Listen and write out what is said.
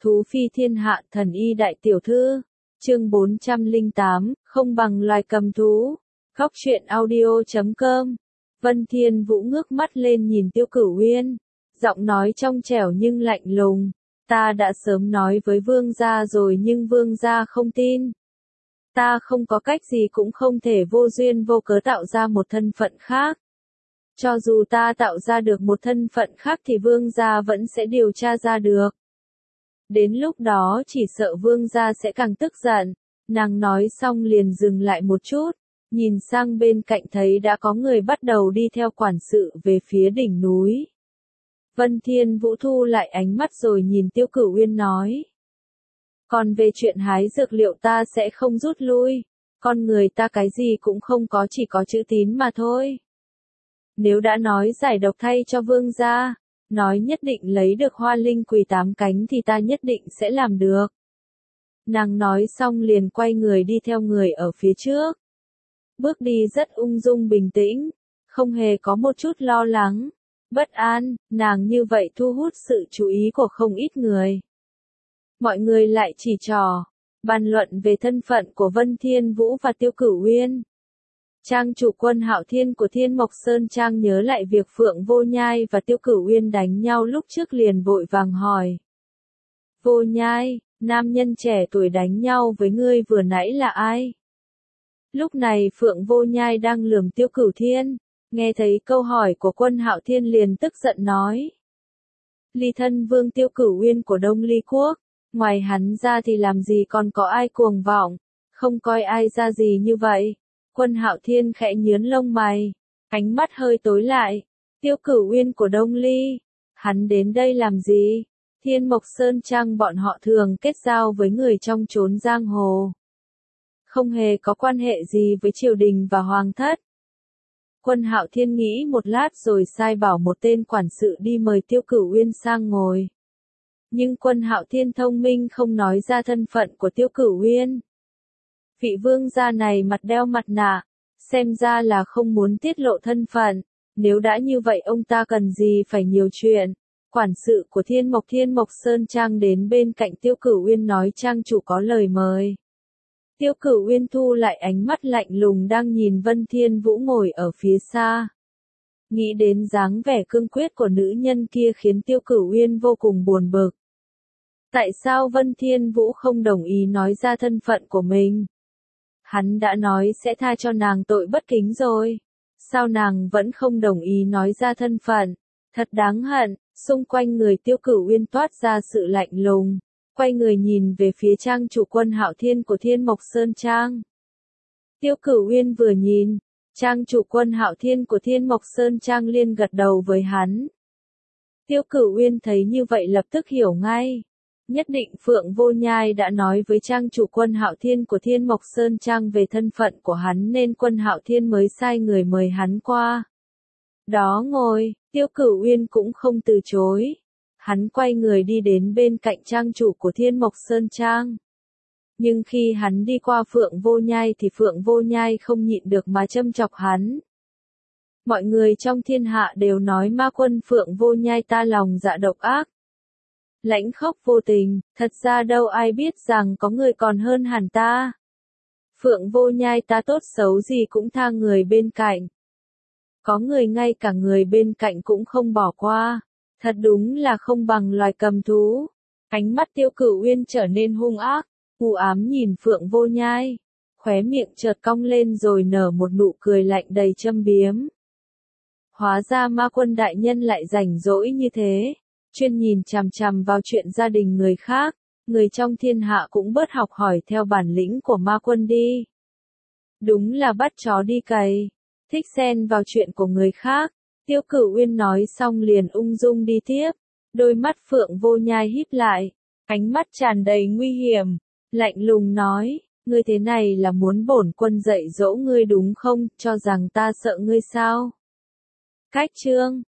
Thú phi thiên hạ thần y đại tiểu thư. Chương 408, không bằng loài cầm thú. Góc truyện audio.com. Vân Thiên Vũ ngước mắt lên nhìn Tiêu Cửu Uyên, giọng nói trong trẻo nhưng lạnh lùng. Ta đã sớm nói với vương gia rồi nhưng vương gia không tin. Ta không có cách gì cũng không thể vô duyên vô cớ tạo ra một thân phận khác. Cho dù ta tạo ra được một thân phận khác thì vương gia vẫn sẽ điều tra ra được. Đến lúc đó chỉ sợ vương gia sẽ càng tức giận. Nàng nói xong liền dừng lại một chút, nhìn sang bên cạnh thấy đã có người bắt đầu đi theo quản sự về phía đỉnh núi. Vân Thiên Vũ thu lại ánh mắt rồi nhìn Tiêu Cửu Uyên nói. Còn về chuyện hái dược liệu ta sẽ không rút lui, con người ta cái gì cũng không có, chỉ có chữ tín mà thôi. Nếu đã nói giải độc thay cho vương gia, nói nhất định lấy được hoa linh quỳ 8 cánh thì ta nhất định sẽ làm được. Nàng nói xong liền quay người đi theo người ở phía trước. Bước đi rất ung dung bình tĩnh, không hề có một chút lo lắng, bất an, nàng như vậy thu hút sự chú ý của không ít người. Mọi người lại chỉ trò, bàn luận về thân phận của Vân Thiên Vũ và Tiêu Cửu Uyên. Trang chủ Quân Hạo Thiên của Thiên Mộc Sơn Trang nhớ lại việc Phượng Vô Nhai và Tiêu Cửu Uyên đánh nhau lúc trước liền vội vàng hỏi. Vô Nhai, nam nhân trẻ tuổi đánh nhau với ngươi vừa nãy là ai? Lúc này Phượng Vô Nhai đang lườm Tiêu Cửu Thiên, nghe thấy câu hỏi của Quân Hạo Thiên liền tức giận nói. Ly thân vương Tiêu Cửu Uyên của Đông Ly Quốc, ngoài hắn ra thì làm gì còn có ai cuồng vọng, không coi ai ra gì như vậy. Quân Hạo Thiên khẽ nhướng lông mày, ánh mắt hơi tối lại. Tiêu Cửu Uyên của Đông Ly, hắn đến đây làm gì? Thiên Mộc Sơn Trang bọn họ thường kết giao với người trong chốn giang hồ, không hề có quan hệ gì với triều đình và hoàng thất. Quân Hạo Thiên nghĩ một lát rồi sai bảo một tên quản sự đi mời Tiêu Cửu Uyên sang ngồi. Nhưng Quân Hạo Thiên thông minh không nói ra thân phận của Tiêu Cửu Uyên. Vị vương gia này mặt đeo mặt nạ, xem ra là không muốn tiết lộ thân phận, nếu đã như vậy ông ta cần gì phải nhiều chuyện. Quản sự của Thiên Mộc Sơn Trang đến bên cạnh Tiêu Cửu Uyên nói trang chủ có lời mời. Tiêu Cửu Uyên thu lại ánh mắt lạnh lùng đang nhìn Vân Thiên Vũ ngồi ở phía xa. Nghĩ đến dáng vẻ cương quyết của nữ nhân kia khiến Tiêu Cửu Uyên vô cùng buồn bực. Tại sao Vân Thiên Vũ không đồng ý nói ra thân phận của mình? Hắn đã nói sẽ tha cho nàng tội bất kính rồi. Sao nàng vẫn không đồng ý nói ra thân phận? Thật đáng hận. Xung quanh người Tiêu Cửu Uyên toát ra sự lạnh lùng. Quay người nhìn về phía trang chủ Quân Hạo Thiên của Thiên Mộc Sơn Trang. Tiêu Cửu Uyên vừa nhìn, trang chủ Quân Hạo Thiên của Thiên Mộc Sơn Trang liền gật đầu với hắn. Tiêu Cửu Uyên thấy như vậy lập tức hiểu ngay. Nhất định Phượng Vô Nhai đã nói với trang chủ Quân Hạo Thiên của Thiên Mộc Sơn Trang về thân phận của hắn nên Quân Hạo Thiên mới sai người mời hắn qua. Đó ngồi, Tiêu Cửu Uyên cũng không từ chối. Hắn quay người đi đến bên cạnh trang chủ của Thiên Mộc Sơn Trang. Nhưng khi hắn đi qua Phượng Vô Nhai thì Phượng Vô Nhai không nhịn được mà châm chọc hắn. Mọi người trong thiên hạ đều nói ma quân Phượng Vô Nhai ta lòng dạ độc ác, lãnh khốc vô tình, thật ra đâu ai biết rằng có người còn hơn hẳn ta. Phượng Vô Nhai ta tốt xấu gì cũng tha người bên cạnh. Có người ngay cả người bên cạnh cũng không bỏ qua. Thật đúng là không bằng loài cầm thú. Ánh mắt Tiêu Cửu Uyên trở nên hung ác, u ám nhìn Phượng Vô Nhai. Khóe miệng chợt cong lên rồi nở một nụ cười lạnh đầy châm biếm. Hóa ra ma quân đại nhân lại rảnh rỗi như thế. Chuyên nhìn chằm chằm vào chuyện gia đình người khác. Người trong thiên hạ cũng bớt học hỏi theo bản lĩnh của ma quân đi. Đúng là bắt chó đi cày. Thích xen vào chuyện của người khác. Tiêu Cửu Uyên nói xong liền ung dung đi tiếp. Đôi mắt Phượng Vô Nhai híp lại. Ánh mắt tràn đầy nguy hiểm. Lạnh lùng nói. Ngươi thế này là muốn bổn quân dạy dỗ ngươi đúng không? Cho rằng ta sợ ngươi sao? Cách chương.